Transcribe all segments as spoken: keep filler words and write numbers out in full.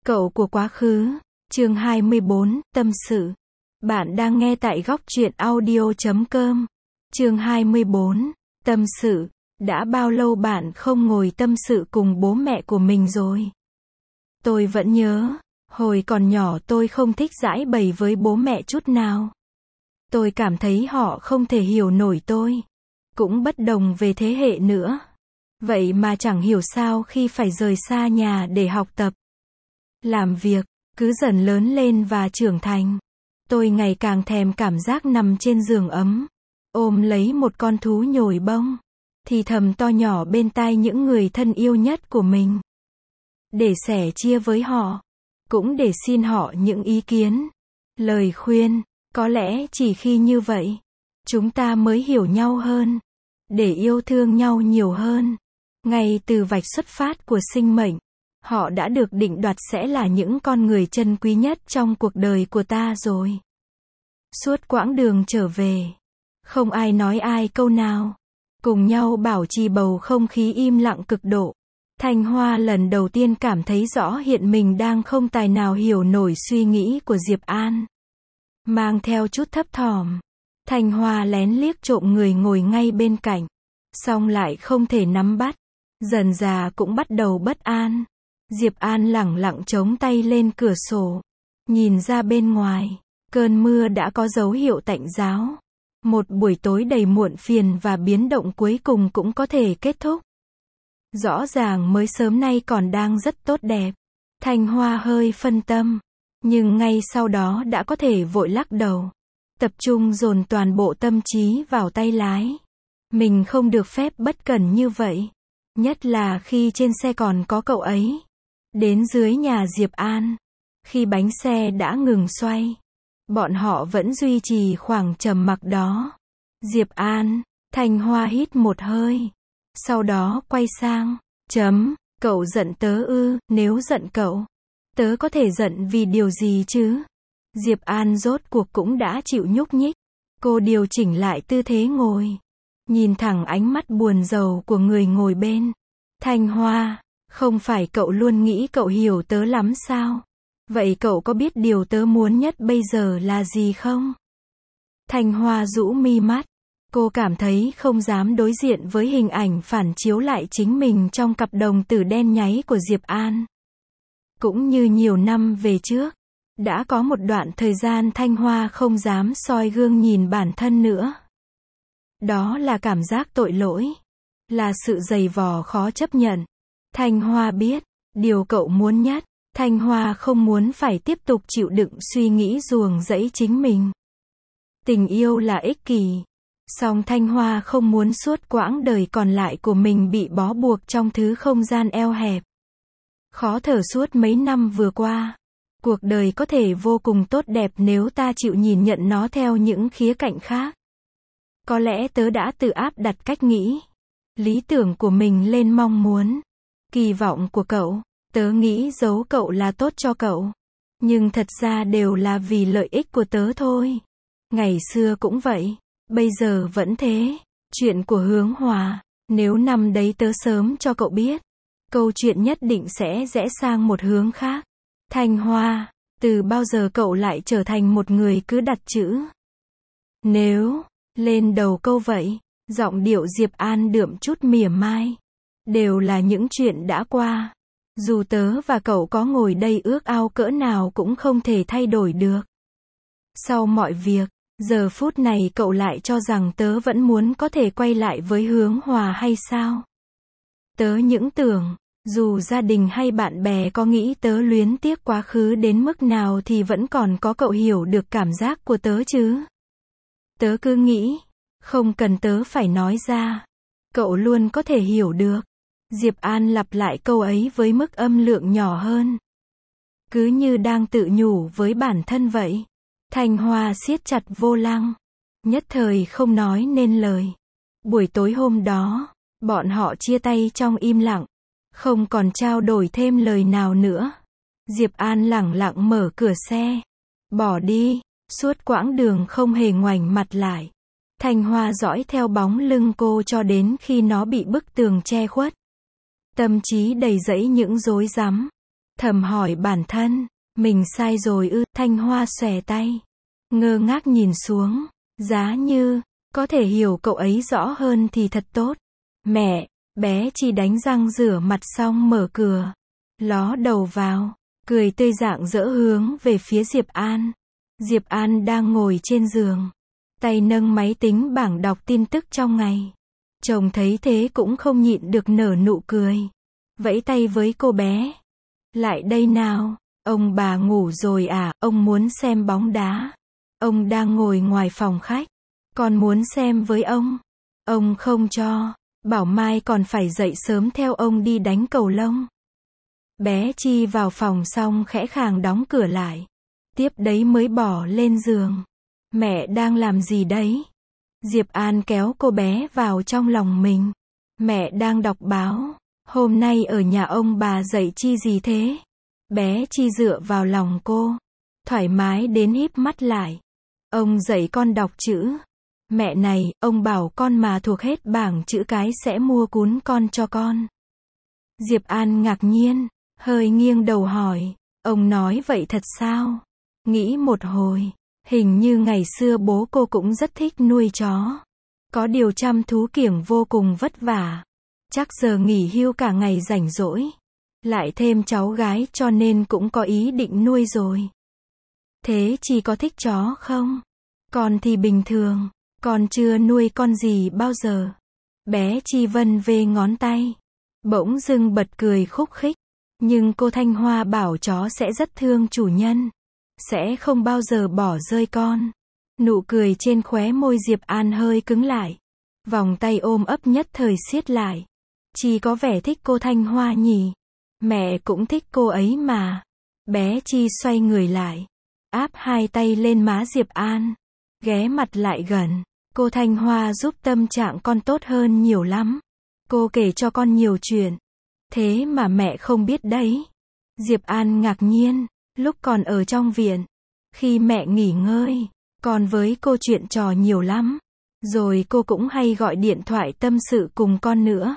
Cậu của quá khứ, chương hai mươi bốn, tâm sự. Bạn đang nghe tại góc truyện audio chấm com. Chương hai mươi bốn, tâm sự. Đã bao lâu bạn không ngồi tâm sự cùng bố mẹ của mình rồi? Tôi vẫn nhớ, hồi còn nhỏ tôi không thích giãi bày với bố mẹ chút nào. Tôi cảm thấy họ không thể hiểu nổi tôi. Cũng bất đồng về thế hệ nữa. Vậy mà chẳng hiểu sao khi phải rời xa nhà để học tập, làm việc, cứ dần lớn lên và trưởng thành. Tôi ngày càng thèm cảm giác nằm trên giường ấm, ôm lấy một con thú nhồi bông, thì thầm to nhỏ bên tai những người thân yêu nhất của mình. Để sẻ chia với họ, cũng để xin họ những ý kiến, lời khuyên. Có lẽ chỉ khi như vậy, chúng ta mới hiểu nhau hơn, để yêu thương nhau nhiều hơn. Ngay từ vạch xuất phát của sinh mệnh, họ đã được định đoạt sẽ là những con người chân quý nhất trong cuộc đời của ta rồi. Suốt quãng đường trở về, không ai nói ai câu nào. Cùng nhau bảo trì bầu không khí im lặng cực độ. Thanh Hoa lần đầu tiên cảm thấy rõ hiện mình đang không tài nào hiểu nổi suy nghĩ của Diệp An. Mang theo chút thấp thỏm, Thanh Hoa lén liếc trộm người ngồi ngay bên cạnh, song lại không thể nắm bắt. Dần dà cũng bắt đầu bất an. Diệp An lẳng lặng chống tay lên cửa sổ, nhìn ra bên ngoài. Cơn mưa đã có dấu hiệu tạnh ráo. Một buổi tối đầy muộn phiền và biến động cuối cùng cũng có thể kết thúc. Rõ ràng mới sớm nay còn đang rất tốt đẹp. Thanh Hoa hơi phân tâm, nhưng ngay sau đó đã có thể vội lắc đầu, tập trung dồn toàn bộ tâm trí vào tay lái. Mình không được phép bất cẩn như vậy, nhất là khi trên xe còn có cậu ấy. Đến dưới nhà Diệp An, khi bánh xe đã ngừng xoay, bọn họ vẫn duy trì khoảng trầm mặc đó. Diệp An, Thanh Hoa hít một hơi, sau đó quay sang, chấm, cậu giận tớ ư? Nếu giận cậu, tớ có thể giận vì điều gì chứ? Diệp An rốt cuộc cũng đã chịu nhúc nhích. Cô điều chỉnh lại tư thế ngồi, nhìn thẳng ánh mắt buồn rầu của người ngồi bên. Thanh Hoa, không phải cậu luôn nghĩ cậu hiểu tớ lắm sao? Vậy cậu có biết điều tớ muốn nhất bây giờ là gì không? Thanh Hoa rũ mi mắt. Cô cảm thấy không dám đối diện với hình ảnh phản chiếu lại chính mình trong cặp đồng tử đen nháy của Diệp An. Cũng như nhiều năm về trước, đã có một đoạn thời gian Thanh Hoa không dám soi gương nhìn bản thân nữa. Đó là cảm giác tội lỗi, là sự dày vò khó chấp nhận. Thanh Hoa biết, điều cậu muốn nhất, Thanh Hoa không muốn phải tiếp tục chịu đựng suy nghĩ ruồng rẫy chính mình. Tình yêu là ích kỷ, song Thanh Hoa không muốn suốt quãng đời còn lại của mình bị bó buộc trong thứ không gian eo hẹp. Khó thở suốt mấy năm vừa qua. Cuộc đời có thể vô cùng tốt đẹp nếu ta chịu nhìn nhận nó theo những khía cạnh khác. Có lẽ tớ đã tự áp đặt cách nghĩ, lý tưởng của mình lên mong muốn, kỳ vọng của cậu. Tớ nghĩ giấu cậu là tốt cho cậu, nhưng thật ra đều là vì lợi ích của tớ thôi. Ngày xưa cũng vậy, bây giờ vẫn thế. Chuyện của Hướng Hòa, nếu năm đấy tớ sớm cho cậu biết, câu chuyện nhất định sẽ rẽ sang một hướng khác. Thanh Hoa, từ bao giờ cậu lại trở thành một người cứ đặt chữ nếu lên đầu câu vậy? Giọng điệu Diệp An đượm chút mỉa mai. Đều là những chuyện đã qua. Dù tớ và cậu có ngồi đây ước ao cỡ nào cũng không thể thay đổi được. Sau mọi việc, giờ phút này cậu lại cho rằng tớ vẫn muốn có thể quay lại với Hướng Hòa hay sao? Tớ những tưởng, dù gia đình hay bạn bè có nghĩ tớ luyến tiếc quá khứ đến mức nào thì vẫn còn có cậu hiểu được cảm giác của tớ chứ. Tớ cứ nghĩ, không cần tớ phải nói ra, cậu luôn có thể hiểu được. Diệp An lặp lại câu ấy với mức âm lượng nhỏ hơn, cứ như đang tự nhủ với bản thân vậy. Thanh Hoa siết chặt vô lăng, nhất thời không nói nên lời. Buổi tối hôm đó, bọn họ chia tay trong im lặng, không còn trao đổi thêm lời nào nữa. Diệp An lẳng lặng mở cửa xe, bỏ đi. Suốt quãng đường không hề ngoảnh mặt lại. Thanh Hoa dõi theo bóng lưng cô cho đến khi nó bị bức tường che khuất. Tâm trí đầy rẫy những rối rắm. Thầm hỏi bản thân, mình sai rồi ư? Thanh Hoa xòe tay, ngơ ngác nhìn xuống, giá như có thể hiểu cậu ấy rõ hơn thì thật tốt. Mẹ, bé Chi đánh răng rửa mặt xong mở cửa, ló đầu vào, cười tươi rạng rỡ hướng về phía Diệp An. Diệp An đang ngồi trên giường, tay nâng máy tính bảng đọc tin tức trong ngày. Chồng thấy thế cũng không nhịn được nở nụ cười, vẫy tay với cô bé. Lại đây nào, ông bà ngủ rồi à, ông muốn xem bóng đá. Ông đang ngồi ngoài phòng khách, con muốn xem với ông. Ông không cho, bảo mai còn phải dậy sớm theo ông đi đánh cầu lông. Bé Chi vào phòng xong khẽ khàng đóng cửa lại. Tiếp đấy mới bỏ lên giường. Mẹ đang làm gì đấy? Diệp An kéo cô bé vào trong lòng mình. Mẹ đang đọc báo. Hôm nay ở nhà ông bà dạy Chi gì thế? Bé Chi dựa vào lòng cô, thoải mái đến híp mắt lại. Ông dạy con đọc chữ. Mẹ này, ông bảo con mà thuộc hết bảng chữ cái sẽ mua cuốn con cho con. Diệp An ngạc nhiên, hơi nghiêng đầu hỏi, ông nói vậy thật sao? Nghĩ một hồi, hình như ngày xưa bố cô cũng rất thích nuôi chó. Có điều chăm thú kiểng vô cùng vất vả. Chắc giờ nghỉ hưu cả ngày rảnh rỗi. Lại thêm cháu gái cho nên cũng có ý định nuôi rồi. Thế Chi có thích chó không? Con thì bình thường, con chưa nuôi con gì bao giờ. Bé Chi vân vê ngón tay, bỗng dưng bật cười khúc khích. Nhưng cô Thanh Hoa bảo chó sẽ rất thương chủ nhân, sẽ không bao giờ bỏ rơi con. Nụ cười trên khóe môi Diệp An hơi cứng lại. Vòng tay ôm ấp nhất thời siết lại. Chi có vẻ thích cô Thanh Hoa nhỉ? Mẹ cũng thích cô ấy mà. Bé Chi xoay người lại, áp hai tay lên má Diệp An, ghé mặt lại gần. Cô Thanh Hoa giúp tâm trạng con tốt hơn nhiều lắm. Cô kể cho con nhiều chuyện. Thế mà mẹ không biết đấy. Diệp An ngạc nhiên, lúc còn ở trong viện, khi mẹ nghỉ ngơi, con với cô chuyện trò nhiều lắm. Rồi cô cũng hay gọi điện thoại tâm sự cùng con nữa.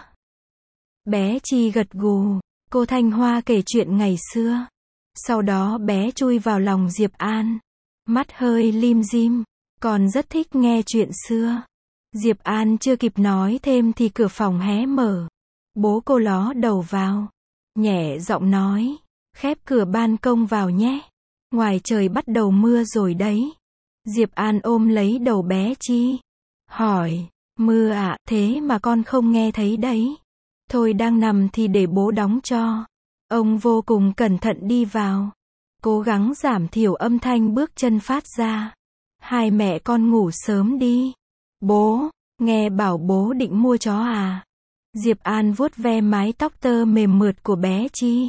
Bé Chi gật gù, cô Thanh Hoa kể chuyện ngày xưa. Sau đó bé chui vào lòng Diệp An, mắt hơi lim dim, còn rất thích nghe chuyện xưa. Diệp An chưa kịp nói thêm thì cửa phòng hé mở. Bố cô ló đầu vào, nhẹ giọng nói, khép cửa ban công vào nhé. Ngoài trời bắt đầu mưa rồi đấy. Diệp An ôm lấy đầu bé Chi, hỏi, mưa ạ, à, thế mà con không nghe thấy đấy. Thôi đang nằm thì để bố đóng cho. Ông vô cùng cẩn thận đi vào, cố gắng giảm thiểu âm thanh bước chân phát ra. Hai mẹ con ngủ sớm đi. Bố, nghe bảo bố định mua chó à? Diệp An vuốt ve mái tóc tơ mềm mượt của bé Chi.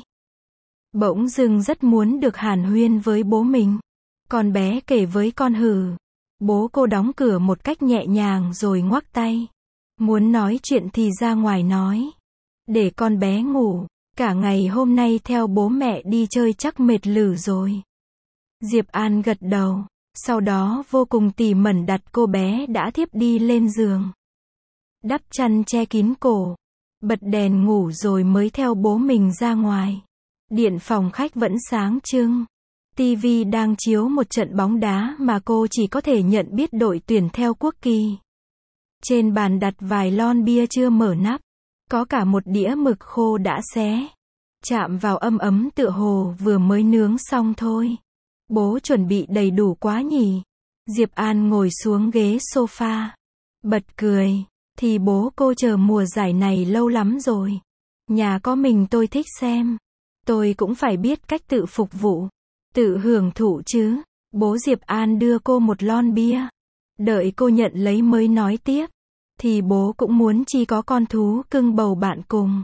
Bỗng dưng rất muốn được hàn huyên với bố mình. Con bé kể với con hừ. Bố cô đóng cửa một cách nhẹ nhàng rồi ngoắc tay. Muốn nói chuyện thì ra ngoài nói. Để con bé ngủ. Cả ngày hôm nay theo bố mẹ đi chơi chắc mệt lử rồi. Diệp An gật đầu. Sau đó vô cùng tỉ mẩn đặt cô bé đã thiếp đi lên giường. Đắp chăn che kín cổ. Bật đèn ngủ rồi mới theo bố mình ra ngoài. Điện phòng khách vẫn sáng trưng. Tivi đang chiếu một trận bóng đá mà cô chỉ có thể nhận biết đội tuyển theo quốc kỳ. Trên bàn đặt vài lon bia chưa mở nắp. Có cả một đĩa mực khô đã xé. Chạm vào âm ấm tựa hồ vừa mới nướng xong thôi. Bố chuẩn bị đầy đủ quá nhỉ. Diệp An ngồi xuống ghế sofa. Bật cười. Thì bố cô chờ mùa giải này lâu lắm rồi. Nhà có mình tôi thích xem. Tôi cũng phải biết cách tự phục vụ. Tự hưởng thụ chứ. Bố Diệp An đưa cô một lon bia. Đợi cô nhận lấy mới nói tiếp. Thì bố cũng muốn Chi có con thú cưng bầu bạn cùng.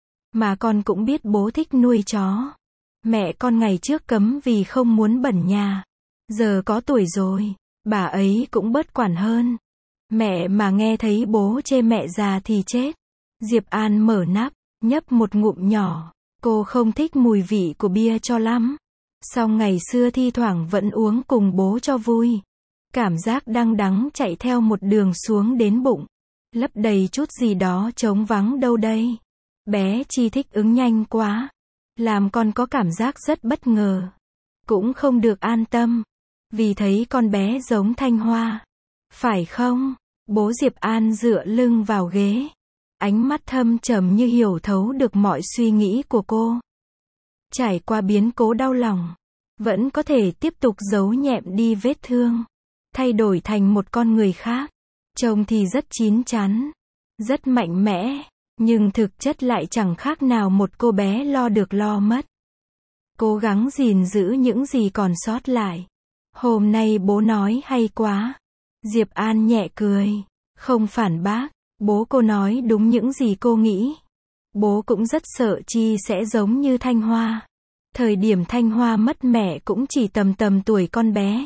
Mà con cũng biết bố thích nuôi chó. Mẹ con ngày trước cấm vì không muốn bẩn nhà. Giờ có tuổi rồi, bà ấy cũng bớt quản hơn. Mẹ mà nghe thấy bố chê mẹ già thì chết. Diệp An mở nắp, nhấp một ngụm nhỏ. Cô không thích mùi vị của bia cho lắm. Song ngày xưa thi thoảng vẫn uống cùng bố cho vui. Cảm giác đắng đắng chạy theo một đường xuống đến bụng. Lấp đầy chút gì đó trống vắng đâu đây. Bé Chi thích ứng nhanh quá. làm con có cảm giác rất bất ngờ. Cũng không được an tâm. Vì thấy con bé giống Thanh Hoa. Phải không? Bố Diệp An dựa lưng vào ghế. Ánh mắt thâm trầm như hiểu thấu được mọi suy nghĩ của cô. Trải qua biến cố đau lòng. Vẫn có thể tiếp tục giấu nhẹm đi vết thương. Thay đổi thành một con người khác. Trông thì rất chín chắn. Rất mạnh mẽ. Nhưng thực chất lại chẳng khác nào một cô bé lo được lo mất. Cố gắng gìn giữ những gì còn sót lại. Hôm nay bố nói hay quá. Diệp An nhẹ cười. Không phản bác. Bố cô nói đúng những gì cô nghĩ. Bố cũng rất sợ Chi sẽ giống như Thanh Hoa. Thời điểm Thanh Hoa mất mẹ cũng chỉ tầm tầm tuổi con bé.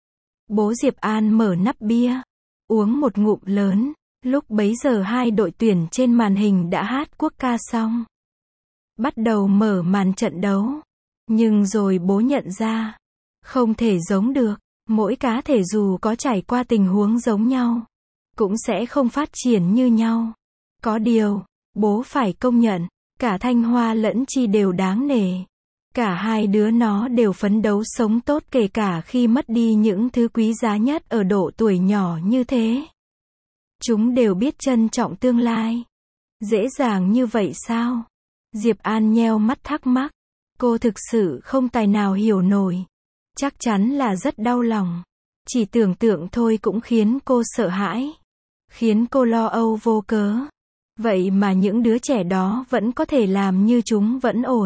Bố Diệp An mở nắp bia. Uống một ngụm lớn. Lúc bấy giờ hai đội tuyển trên màn hình đã hát quốc ca xong. Bắt đầu mở màn trận đấu. Nhưng rồi bố nhận ra. Không thể giống được. Mỗi cá thể dù có trải qua tình huống giống nhau. Cũng sẽ không phát triển như nhau. Có điều, bố phải công nhận. Cả Thanh Hoa lẫn Chi đều đáng nể. Cả hai đứa nó đều phấn đấu sống tốt kể cả khi mất đi những thứ quý giá nhất ở độ tuổi nhỏ như thế. Chúng đều biết trân trọng tương lai. Dễ dàng như vậy sao? Diệp An nheo mắt thắc mắc. Cô thực sự không tài nào hiểu nổi. Chắc chắn là rất đau lòng. Chỉ tưởng tượng thôi cũng khiến cô sợ hãi. Khiến cô lo âu vô cớ. Vậy mà những đứa trẻ đó vẫn có thể làm như chúng vẫn ổn.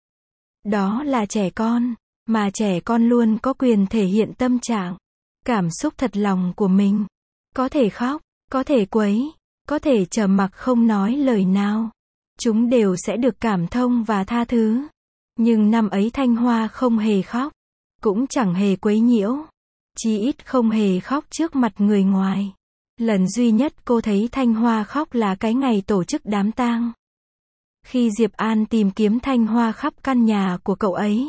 Đó là trẻ con. Mà trẻ con luôn có quyền thể hiện tâm trạng. Cảm xúc thật lòng của mình. Có thể khóc. Có thể quấy. Có thể trầm mặc không nói lời nào. Chúng đều sẽ được cảm thông và tha thứ. Nhưng năm ấy Thanh Hoa không hề khóc. Cũng chẳng hề quấy nhiễu. Chí ít không hề khóc trước mặt người ngoài. Lần duy nhất cô thấy Thanh Hoa khóc là cái ngày tổ chức đám tang. Khi Diệp An tìm kiếm Thanh Hoa khắp căn nhà của cậu ấy.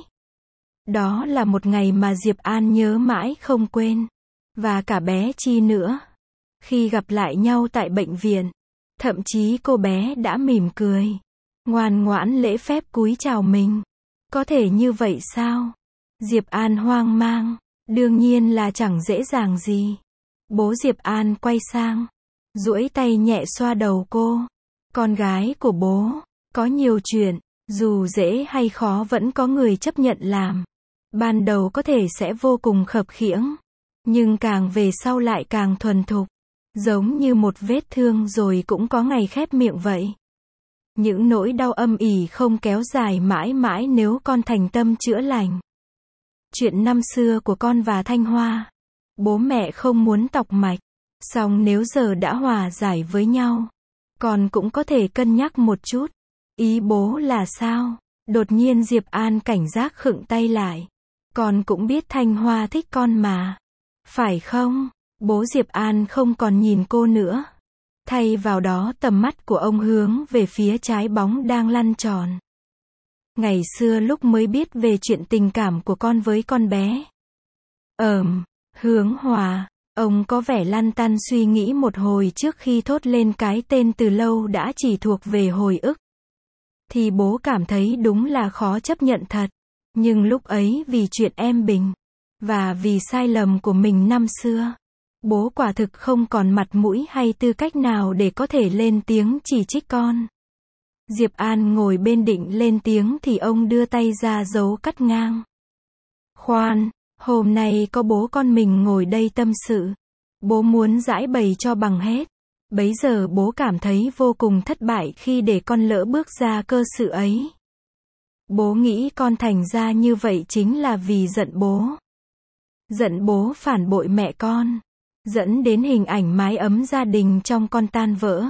Đó là một ngày mà Diệp An nhớ mãi không quên. Và cả bé Chi nữa. Khi gặp lại nhau tại bệnh viện. Thậm chí cô bé đã mỉm cười. Ngoan ngoãn lễ phép cúi chào mình. Có thể như vậy sao? Diệp An hoang mang. Đương nhiên là chẳng dễ dàng gì. Bố Diệp An quay sang. Duỗi tay nhẹ xoa đầu cô. Con gái của bố. Có nhiều chuyện. Dù dễ hay khó vẫn có người chấp nhận làm. Ban đầu có thể sẽ vô cùng khập khiễng. Nhưng càng về sau lại càng thuần thục. Giống như một vết thương rồi cũng có ngày khép miệng vậy. Những nỗi đau âm ỉ không kéo dài mãi mãi nếu con thành tâm chữa lành. Chuyện năm xưa của con và Thanh Hoa. Bố mẹ không muốn tọc mạch. Song nếu giờ đã hòa giải với nhau. Con cũng có thể cân nhắc một chút. Ý bố là sao? Đột nhiên Diệp An cảnh giác khựng tay lại. Con cũng biết Thanh Hoa thích con mà. Phải không? Bố Diệp An không còn nhìn cô nữa. Thay vào đó tầm mắt của ông hướng về phía trái bóng đang lăn tròn. Ngày xưa lúc mới biết về chuyện tình cảm của con với con bé. Ờm, Hướng Hòa. Ông có vẻ lăn tăn suy nghĩ một hồi trước khi thốt lên cái tên từ lâu đã chỉ thuộc về hồi ức. Thì bố cảm thấy đúng là khó chấp nhận thật. Nhưng lúc ấy vì chuyện em Bình. Và vì sai lầm của mình năm xưa. Bố quả thực không còn mặt mũi hay tư cách nào để có thể lên tiếng chỉ trích con. Diệp An ngồi bên định lên tiếng thì ông đưa tay ra dấu cắt ngang. Khoan, hôm nay có bố con mình ngồi đây tâm sự. Bố muốn giải bày cho bằng hết. Bấy giờ bố cảm thấy vô cùng thất bại khi để con lỡ bước ra cơ sự ấy. Bố nghĩ con thành ra như vậy chính là vì giận bố. Giận bố phản bội mẹ con. Dẫn đến hình ảnh mái ấm gia đình trong con tan vỡ.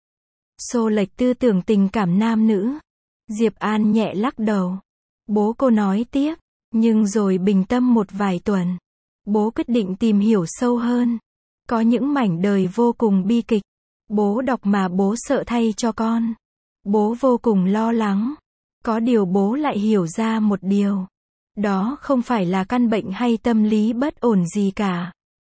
Xô lệch tư tưởng tình cảm nam nữ. Diệp An nhẹ lắc đầu. Bố cô nói tiếp. Nhưng rồi bình tâm một vài tuần. Bố quyết định tìm hiểu sâu hơn. Có những mảnh đời vô cùng bi kịch. Bố đọc mà bố sợ thay cho con. Bố vô cùng lo lắng. Có điều bố lại hiểu ra một điều. Đó không phải là căn bệnh hay tâm lý bất ổn gì cả.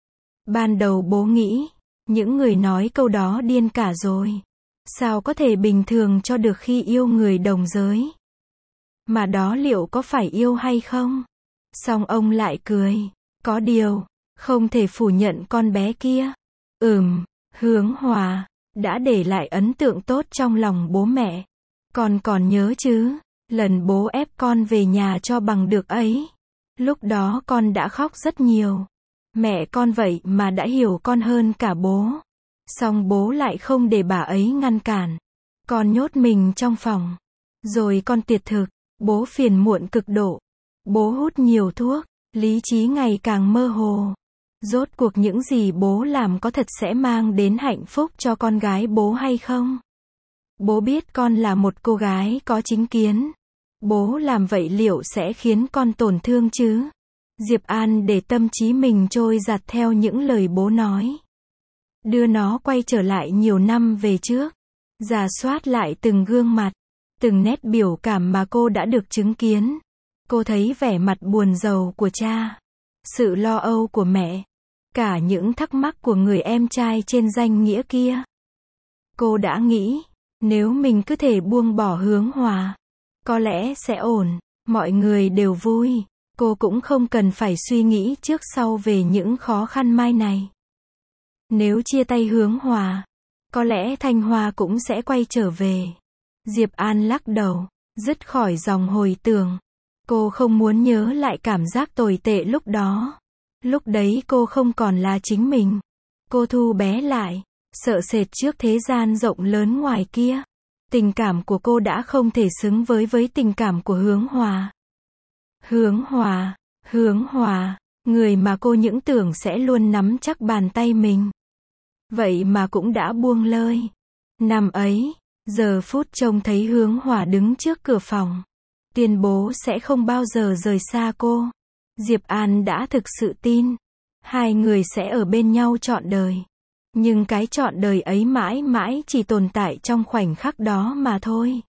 Ban đầu bố nghĩ, những người nói câu đó điên cả rồi. Sao có thể bình thường cho được khi yêu người đồng giới? Mà đó liệu có phải yêu hay không? Xong ông lại cười. Có điều, không thể phủ nhận con bé kia. Ừm, Hướng Hòa đã để lại ấn tượng tốt trong lòng bố mẹ. Con còn nhớ chứ, lần bố ép con về nhà cho bằng được ấy. Lúc đó con đã khóc rất nhiều. Mẹ con vậy mà đã hiểu con hơn cả bố. Xong bố lại không để bà ấy ngăn cản. Con nhốt mình trong phòng. Rồi con tiệt thực. Bố phiền muộn cực độ. Bố hút nhiều thuốc. Lý trí ngày càng mơ hồ. Rốt cuộc những gì bố làm có thật sẽ mang đến hạnh phúc cho con gái bố hay không? Bố biết con là một cô gái có chính kiến. Bố làm vậy liệu sẽ khiến con tổn thương chứ? Diệp An để tâm trí mình trôi dạt theo những lời bố nói. Đưa nó quay trở lại nhiều năm về trước. Rà soát lại từng gương mặt, từng nét biểu cảm mà cô đã được chứng kiến. Cô thấy vẻ mặt buồn rầu của cha, sự lo âu của mẹ, cả những thắc mắc của người em trai trên danh nghĩa kia. Cô đã nghĩ, nếu mình cứ thể buông bỏ Hướng Hòa, có lẽ sẽ ổn, mọi người đều vui. Cô cũng không cần phải suy nghĩ trước sau về những khó khăn mai này. Nếu chia tay Hướng Hòa, có lẽ Thanh Hoa cũng sẽ quay trở về. Diệp An lắc đầu, dứt khỏi dòng hồi tưởng. Cô không muốn nhớ lại cảm giác tồi tệ lúc đó. Lúc đấy cô không còn là chính mình. Cô thu bé lại, sợ sệt trước thế gian rộng lớn ngoài kia. Tình cảm của cô đã không thể xứng với với tình cảm của Hướng Hòa. Hướng Hòa, Hướng Hòa, người mà cô những tưởng sẽ luôn nắm chắc bàn tay mình. Vậy mà cũng đã buông lơi. Năm ấy, giờ phút trông thấy Hướng Hòa đứng trước cửa phòng, tuyên bố sẽ không bao giờ rời xa cô. Diệp An đã thực sự tin, hai người sẽ ở bên nhau trọn đời. Nhưng cái trọn đời ấy mãi mãi chỉ tồn tại trong khoảnh khắc đó mà thôi.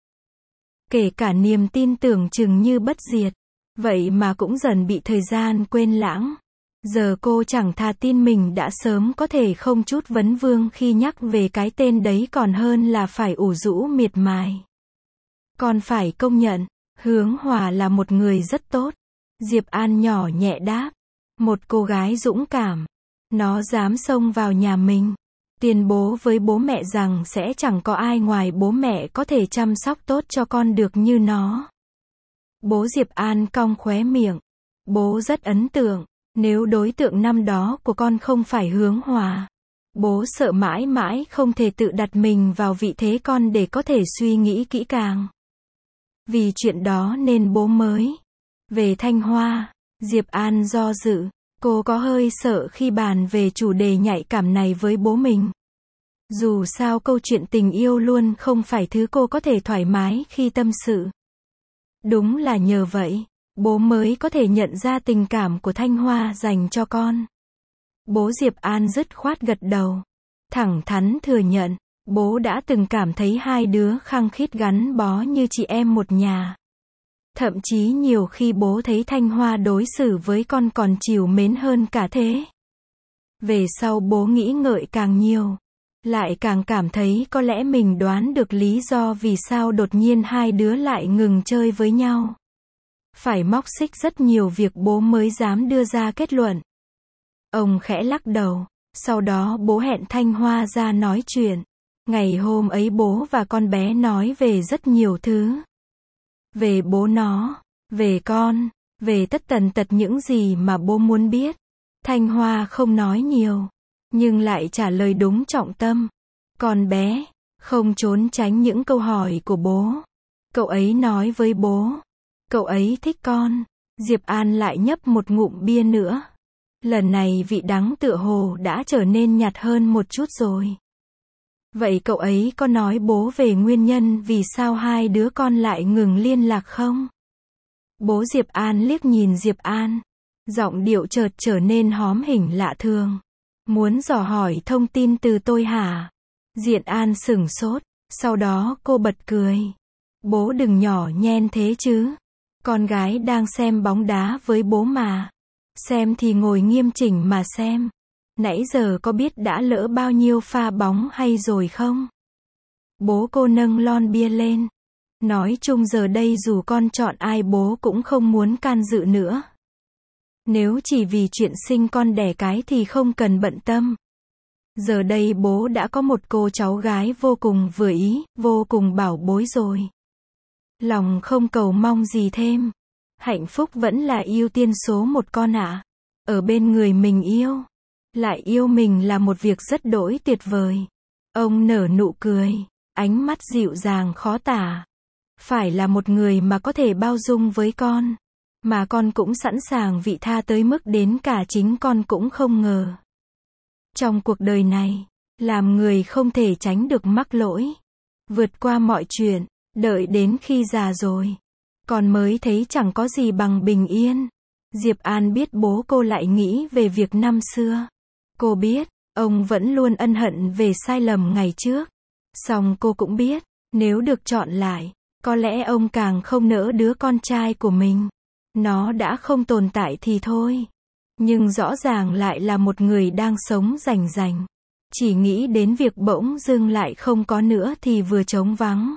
Kể cả niềm tin tưởng chừng như bất diệt, vậy mà cũng dần bị thời gian quên lãng. Giờ cô chẳng thà tin mình đã sớm có thể không chút vấn vương khi nhắc về cái tên đấy còn hơn là phải ủ rũ miệt mài. Còn phải công nhận, Hướng Hòa là một người rất tốt. Diệp An nhỏ nhẹ đáp. Một cô gái dũng cảm. Nó dám xông vào nhà mình. Tuyên bố với bố mẹ rằng sẽ chẳng có ai ngoài bố mẹ có thể chăm sóc tốt cho con được như nó. Bố Diệp An cong khóe miệng. Bố rất ấn tượng. Nếu đối tượng năm đó của con không phải Hướng Hòa, bố sợ mãi mãi không thể tự đặt mình vào vị thế con để có thể suy nghĩ kỹ càng. Vì chuyện đó nên bố mới. Về Thanh Hoa, Diệp An do dự. Cô có hơi sợ khi bàn về chủ đề nhạy cảm này với bố mình. Dù sao câu chuyện tình yêu luôn không phải thứ cô có thể thoải mái khi tâm sự. Đúng là nhờ vậy, bố mới có thể nhận ra tình cảm của Thanh Hoa dành cho con. Bố Diệp An dứt khoát gật đầu. Thẳng thắn thừa nhận, bố đã từng cảm thấy hai đứa khăng khít gắn bó như chị em một nhà. Thậm chí nhiều khi bố thấy Thanh Hoa đối xử với con còn trìu mến hơn cả thế. Về sau bố nghĩ ngợi càng nhiều, lại càng cảm thấy có lẽ mình đoán được lý do vì sao đột nhiên hai đứa lại ngừng chơi với nhau. Phải móc xích rất nhiều việc bố mới dám đưa ra kết luận. Ông khẽ lắc đầu, sau đó bố hẹn Thanh Hoa ra nói chuyện. Ngày hôm ấy bố và con bé nói về rất nhiều thứ. Về bố nó, về con, về tất tần tật những gì mà bố muốn biết. Thanh Hoa không nói nhiều, nhưng lại trả lời đúng trọng tâm. Con bé, không trốn tránh những câu hỏi của bố. Cậu ấy nói với bố, cậu ấy thích con. Diệp An lại nhấp một ngụm bia nữa. Lần này vị đắng tựa hồ đã trở nên nhạt hơn một chút rồi. Vậy cậu ấy có nói bố về nguyên nhân vì sao hai đứa con lại ngừng liên lạc không? Bố Diệp An liếc nhìn Diệp An. Giọng điệu chợt trở nên hóm hỉnh lạ thường. Muốn dò hỏi thông tin từ tôi hả? Diệp An sửng sốt. Sau đó cô bật cười. Bố đừng nhỏ nhen thế chứ. Con gái đang xem bóng đá với bố mà. Xem thì ngồi nghiêm chỉnh mà xem. Nãy giờ có biết đã lỡ bao nhiêu pha bóng hay rồi không? Bố cô nâng lon bia lên. Nói chung giờ đây dù con chọn ai bố cũng không muốn can dự nữa. Nếu chỉ vì chuyện sinh con đẻ cái thì không cần bận tâm. Giờ đây bố đã có một cô cháu gái vô cùng vừa ý, vô cùng bảo bối rồi. Lòng không cầu mong gì thêm. Hạnh phúc vẫn là ưu tiên số một con ạ. Ở bên người mình yêu. Lại yêu mình là một việc rất đỗi tuyệt vời. Ông nở nụ cười. Ánh mắt dịu dàng khó tả. Phải là một người mà có thể bao dung với con. Mà con cũng sẵn sàng vị tha tới mức đến cả chính con cũng không ngờ. Trong cuộc đời này, làm người không thể tránh được mắc lỗi. Vượt qua mọi chuyện, đợi đến khi già rồi. Còn mới thấy chẳng có gì bằng bình yên. Diệp An biết bố cô lại nghĩ về việc năm xưa. Cô biết, ông vẫn luôn ân hận về sai lầm ngày trước. Song cô cũng biết, nếu được chọn lại, có lẽ ông càng không nỡ đứa con trai của mình. Nó đã không tồn tại thì thôi. Nhưng rõ ràng lại là một người đang sống rành rành. Chỉ nghĩ đến việc bỗng dưng lại không có nữa thì vừa trống vắng.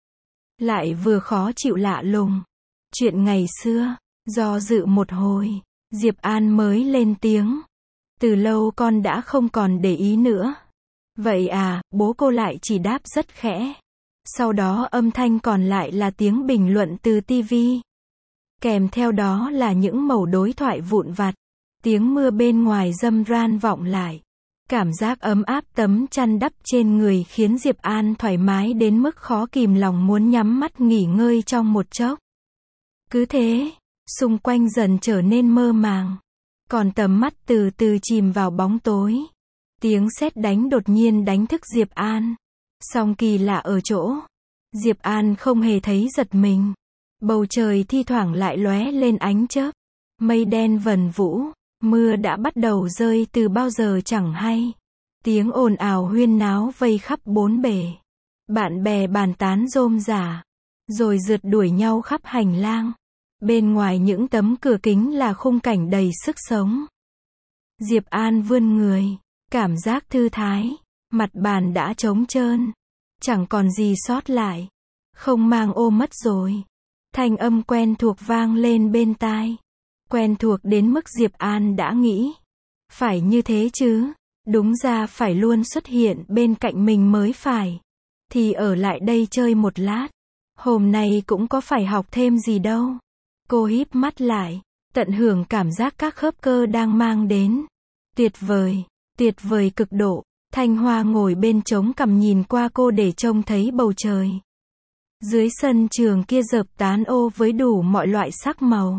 Lại vừa khó chịu lạ lùng. Chuyện ngày xưa, do dự một hồi, Diệp An mới lên tiếng. Từ lâu con đã không còn để ý nữa. Vậy à, bố cô lại chỉ đáp rất khẽ. Sau đó âm thanh còn lại là tiếng bình luận từ tivi. Kèm theo đó là những mẩu đối thoại vụn vặt. Tiếng mưa bên ngoài râm ran vọng lại. Cảm giác ấm áp tấm chăn đắp trên người khiến Diệp An thoải mái đến mức khó kìm lòng muốn nhắm mắt nghỉ ngơi trong một chốc. Cứ thế, xung quanh dần trở nên mơ màng. Còn tầm mắt từ từ chìm vào bóng tối. Tiếng sét đánh đột nhiên đánh thức Diệp An. Song kỳ lạ ở chỗ, Diệp An không hề thấy giật mình. Bầu trời thi thoảng lại lóe lên ánh chớp. Mây đen vần vũ. Mưa đã bắt đầu rơi từ bao giờ chẳng hay. Tiếng ồn ào huyên náo vây khắp bốn bề. Bạn bè bàn tán rôm rả. Rồi rượt đuổi nhau khắp hành lang. Bên ngoài những tấm cửa kính là khung cảnh đầy sức sống. Diệp An vươn người. Cảm giác thư thái. Mặt bàn đã trống trơn. Chẳng còn gì sót lại. Không mang ô mất rồi. Thanh âm quen thuộc vang lên bên tai. Quen thuộc đến mức Diệp An đã nghĩ. Phải như thế chứ. Đúng ra phải luôn xuất hiện bên cạnh mình mới phải. Thì ở lại đây chơi một lát. Hôm nay cũng có phải học thêm gì đâu. Cô híp mắt lại. Tận hưởng cảm giác các khớp cơ đang mang đến. Tuyệt vời. Tuyệt vời cực độ. Thanh Hoa ngồi bên trống cằm nhìn qua cô để trông thấy bầu trời. Dưới sân trường kia dợp tán ô với đủ mọi loại sắc màu.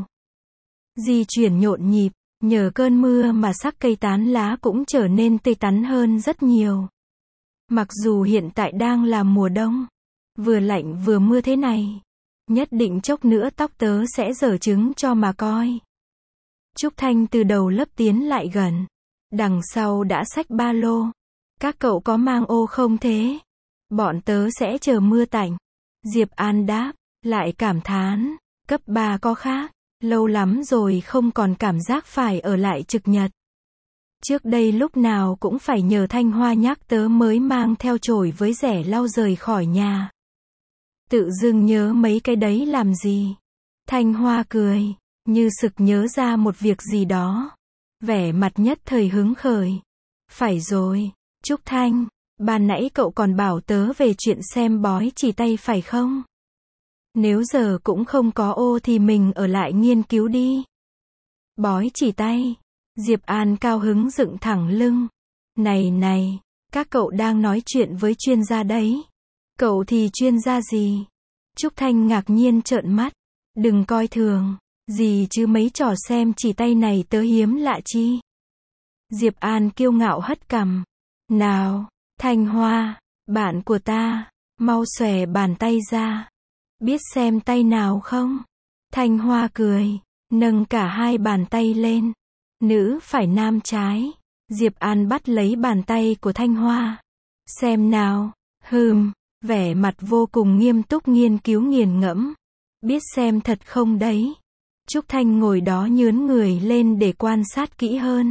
Di chuyển nhộn nhịp, nhờ cơn mưa mà sắc cây tán lá cũng trở nên tươi tắn hơn rất nhiều. Mặc dù hiện tại đang là mùa đông, vừa lạnh vừa mưa thế này, nhất định chốc nữa tóc tớ sẽ giở trứng cho mà coi. Trúc Thanh từ đầu lớp tiến lại gần, đằng sau đã xách ba lô. Các cậu có mang ô không thế? Bọn tớ sẽ chờ mưa tạnh. Diệp An đáp, lại cảm thán, cấp ba có khác. Lâu lắm rồi không còn cảm giác phải ở lại trực nhật. Trước đây lúc nào cũng phải nhờ Thanh Hoa nhắc tớ mới mang theo chổi với rẻ lau rời khỏi nhà. Tự dưng nhớ mấy cái đấy làm gì? Thanh Hoa cười, như sực nhớ ra một việc gì đó. Vẻ mặt nhất thời hứng khởi. Phải rồi, Trúc Thanh, ban nãy cậu còn bảo tớ về chuyện xem bói chỉ tay phải không? Nếu giờ cũng không có ô thì mình ở lại nghiên cứu đi. Bói chỉ tay. Diệp An cao hứng dựng thẳng lưng. Này này, các cậu đang nói chuyện với chuyên gia đấy. Cậu thì chuyên gia gì? Trúc Thanh ngạc nhiên trợn mắt. Đừng coi thường. Gì chứ mấy trò xem chỉ tay này tớ hiếm lạ chi. Diệp An kiêu ngạo hất cằm. Nào, Thanh Hoa, bạn của ta, mau xòe bàn tay ra. Biết xem tay nào không? Thanh Hoa cười, nâng cả hai bàn tay lên. Nữ phải nam trái. Diệp An bắt lấy bàn tay của Thanh Hoa. Xem nào. Hừm, vẻ mặt vô cùng nghiêm túc nghiên cứu nghiền ngẫm. Biết xem thật không đấy? Trúc Thanh ngồi đó nhướn người lên để quan sát kỹ hơn.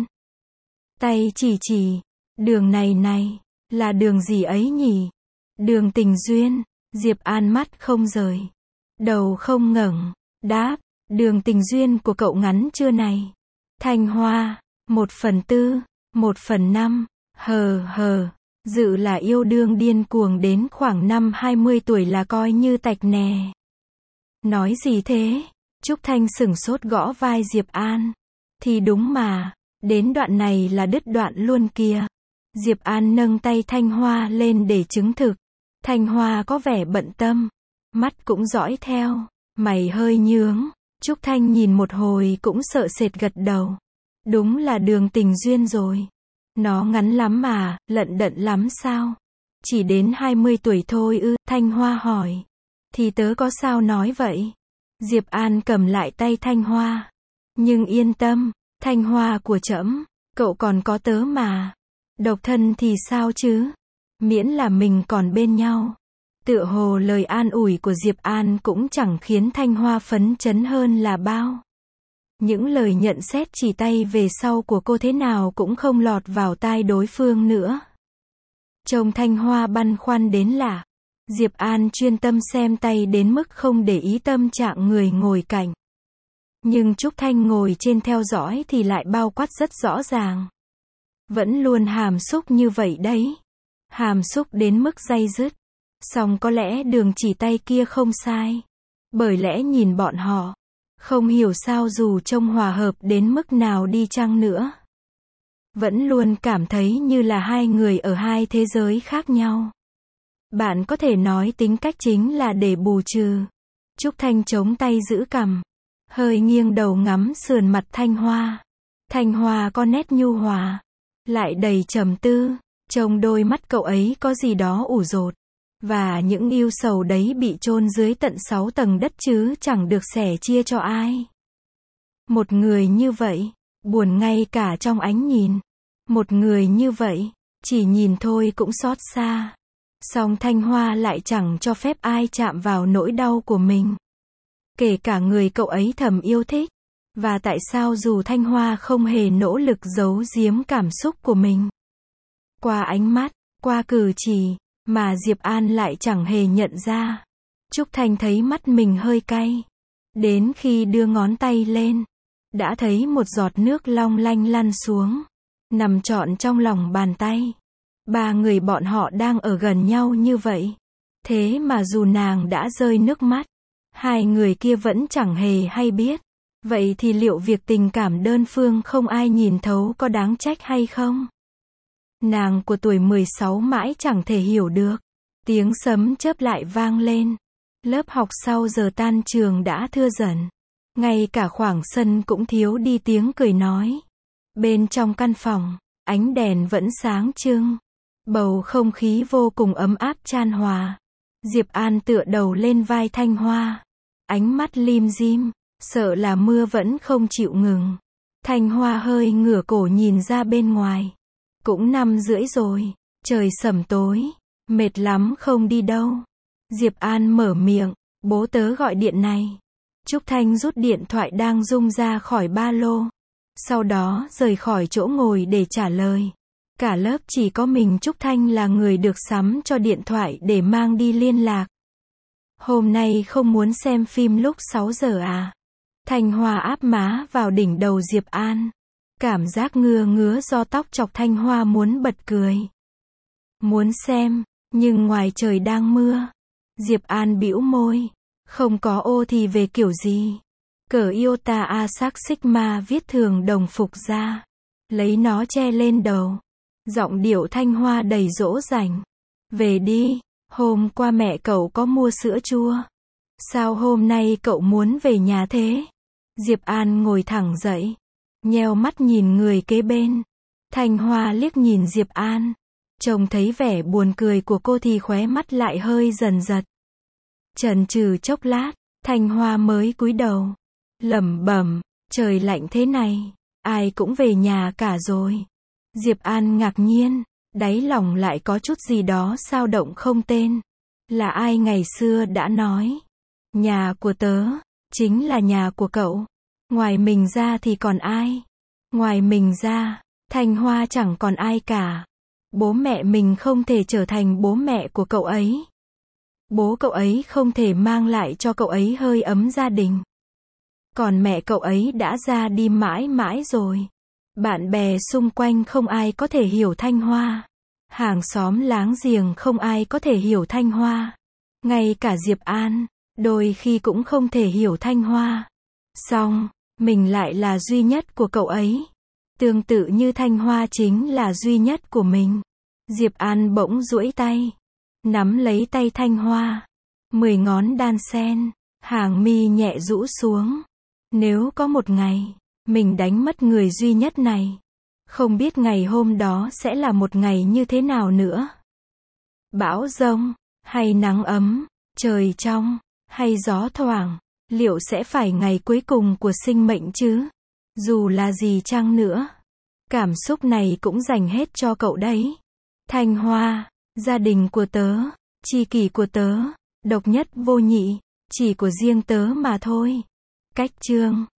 Tay chỉ chỉ. Đường này này, là đường gì ấy nhỉ? Đường tình duyên. Diệp An mắt không rời, đầu không ngẩng, đáp, đường tình duyên của cậu ngắn chưa này? Thanh Hoa, một phần tư, một phần năm, hờ hờ, dự là yêu đương điên cuồng đến khoảng năm hai mươi tuổi là coi như tạch nè. Nói gì thế? Trúc Thanh sửng sốt gõ vai Diệp An. Thì đúng mà, đến đoạn này là đứt đoạn luôn kìa. Diệp An nâng tay Thanh Hoa lên để chứng thực. Thanh Hoa có vẻ bận tâm, mắt cũng dõi theo, mày hơi nhướng. Trúc Thanh nhìn một hồi cũng sợ sệt gật đầu. Đúng là đường tình duyên rồi. Nó ngắn lắm mà, lận đận lắm sao? Chỉ đến hai mươi tuổi thôi ư? Thanh Hoa hỏi. Thì tớ có sao nói vậy? Diệp An cầm lại tay Thanh Hoa. Nhưng yên tâm, Thanh Hoa của trẫm, cậu còn có tớ mà. Độc thân thì sao chứ? Miễn là mình còn bên nhau. Tựa hồ lời an ủi của Diệp An cũng chẳng khiến Thanh Hoa phấn chấn hơn là bao. Những lời nhận xét chỉ tay về sau của cô thế nào cũng không lọt vào tai đối phương nữa. Trông Thanh Hoa băn khoăn đến lạ. Diệp An chuyên tâm xem tay đến mức không để ý tâm trạng người ngồi cạnh. Nhưng Trúc Thanh ngồi trên theo dõi thì lại bao quát rất rõ ràng. Vẫn luôn hàm xúc như vậy đấy. Hàm xúc đến mức day dứt. Song có lẽ đường chỉ tay kia không sai. Bởi lẽ nhìn bọn họ, không hiểu sao dù trông hòa hợp đến mức nào đi chăng nữa, vẫn luôn cảm thấy như là hai người ở hai thế giới khác nhau. Bạn có thể nói tính cách chính là để bù trừ. Trúc Thanh chống tay giữ cằm, hơi nghiêng đầu ngắm sườn mặt Thanh Hoa. Thanh Hoa có nét nhu hòa, lại đầy trầm tư. Trông đôi mắt cậu ấy có gì đó ủ rột. Và những ưu sầu đấy bị chôn dưới tận sáu tầng đất chứ chẳng được sẻ chia cho ai. Một người như vậy, buồn ngay cả trong ánh nhìn. Một người như vậy, chỉ nhìn thôi cũng xót xa. Song Thanh Hoa lại chẳng cho phép ai chạm vào nỗi đau của mình. Kể cả người cậu ấy thầm yêu thích. Và tại sao dù Thanh Hoa không hề nỗ lực giấu giếm cảm xúc của mình? Qua ánh mắt, qua cử chỉ, mà Diệp An lại chẳng hề nhận ra. Trúc Thanh thấy mắt mình hơi cay. Đến khi đưa ngón tay lên, đã thấy một giọt nước long lanh lăn xuống, nằm trọn trong lòng bàn tay. Ba người bọn họ đang ở gần nhau như vậy. Thế mà dù nàng đã rơi nước mắt, hai người kia vẫn chẳng hề hay biết. Vậy thì liệu việc tình cảm đơn phương không ai nhìn thấu có đáng trách hay không? Nàng của tuổi mười sáu mãi chẳng thể hiểu được. Tiếng sấm chớp lại vang lên. Lớp học sau giờ tan trường đã thưa dần. Ngay cả khoảng sân cũng thiếu đi tiếng cười nói. Bên trong căn phòng, ánh đèn vẫn sáng trưng. Bầu không khí vô cùng ấm áp chan hòa. Diệp An tựa đầu lên vai Thanh Hoa. Ánh mắt lim dim, sợ là mưa vẫn không chịu ngừng. Thanh Hoa hơi ngửa cổ nhìn ra bên ngoài. Cũng năm rưỡi rồi, trời sẩm tối, mệt lắm không đi đâu. Diệp An mở miệng, bố tớ gọi điện này. Trúc Thanh rút điện thoại đang rung ra khỏi ba lô. Sau đó rời khỏi chỗ ngồi để trả lời. Cả lớp chỉ có mình Trúc Thanh là người được sắm cho điện thoại để mang đi liên lạc. Hôm nay không muốn xem phim lúc sáu giờ à? Thanh Hoa áp má vào đỉnh đầu Diệp An. Cảm giác ngứa ngứa do tóc chọc Thanh Hoa muốn bật cười. Muốn xem, nhưng ngoài trời đang mưa. Diệp An bĩu môi. Không có ô thì về kiểu gì? Cởi Iota Asac Sigma viết thường đồng phục ra. Lấy nó che lên đầu. Giọng điệu Thanh Hoa đầy dỗ dành. Về đi, hôm qua mẹ cậu có mua sữa chua. Sao hôm nay cậu muốn về nhà thế? Diệp An ngồi thẳng dậy. Nheo mắt nhìn người kế bên. Thanh Hoa liếc nhìn Diệp An. Trông thấy vẻ buồn cười của cô thì khóe mắt lại hơi dần giật. Chần chừ chốc lát, Thanh Hoa mới cúi đầu. Lẩm bẩm, trời lạnh thế này, ai cũng về nhà cả rồi. Diệp An ngạc nhiên, đáy lòng lại có chút gì đó xao động không tên. Là ai ngày xưa đã nói, nhà của tớ, chính là nhà của cậu. Ngoài mình ra thì còn ai? Ngoài mình ra, Thanh Hoa chẳng còn ai cả. Bố mẹ mình không thể trở thành bố mẹ của cậu ấy. Bố cậu ấy không thể mang lại cho cậu ấy hơi ấm gia đình. Còn mẹ cậu ấy đã ra đi mãi mãi rồi. Bạn bè xung quanh không ai có thể hiểu Thanh Hoa. Hàng xóm láng giềng không ai có thể hiểu Thanh Hoa. Ngay cả Diệp An, đôi khi cũng không thể hiểu Thanh Hoa. Song, mình lại là duy nhất của cậu ấy. Tương tự như Thanh Hoa chính là duy nhất của mình. Diệp An bỗng duỗi tay, nắm lấy tay Thanh Hoa. Mười ngón đan sen, hàng mi nhẹ rũ xuống. Nếu có một ngày, mình đánh mất người duy nhất này, không biết ngày hôm đó sẽ là một ngày như thế nào nữa. Bão giông, hay nắng ấm, trời trong, hay gió thoảng, liệu sẽ phải ngày cuối cùng của sinh mệnh chứ? Dù là gì chăng nữa, cảm xúc này cũng dành hết cho cậu đấy. Thanh Hoa, gia đình của tớ, tri kỷ của tớ, độc nhất vô nhị, chỉ của riêng tớ mà thôi. Cách chương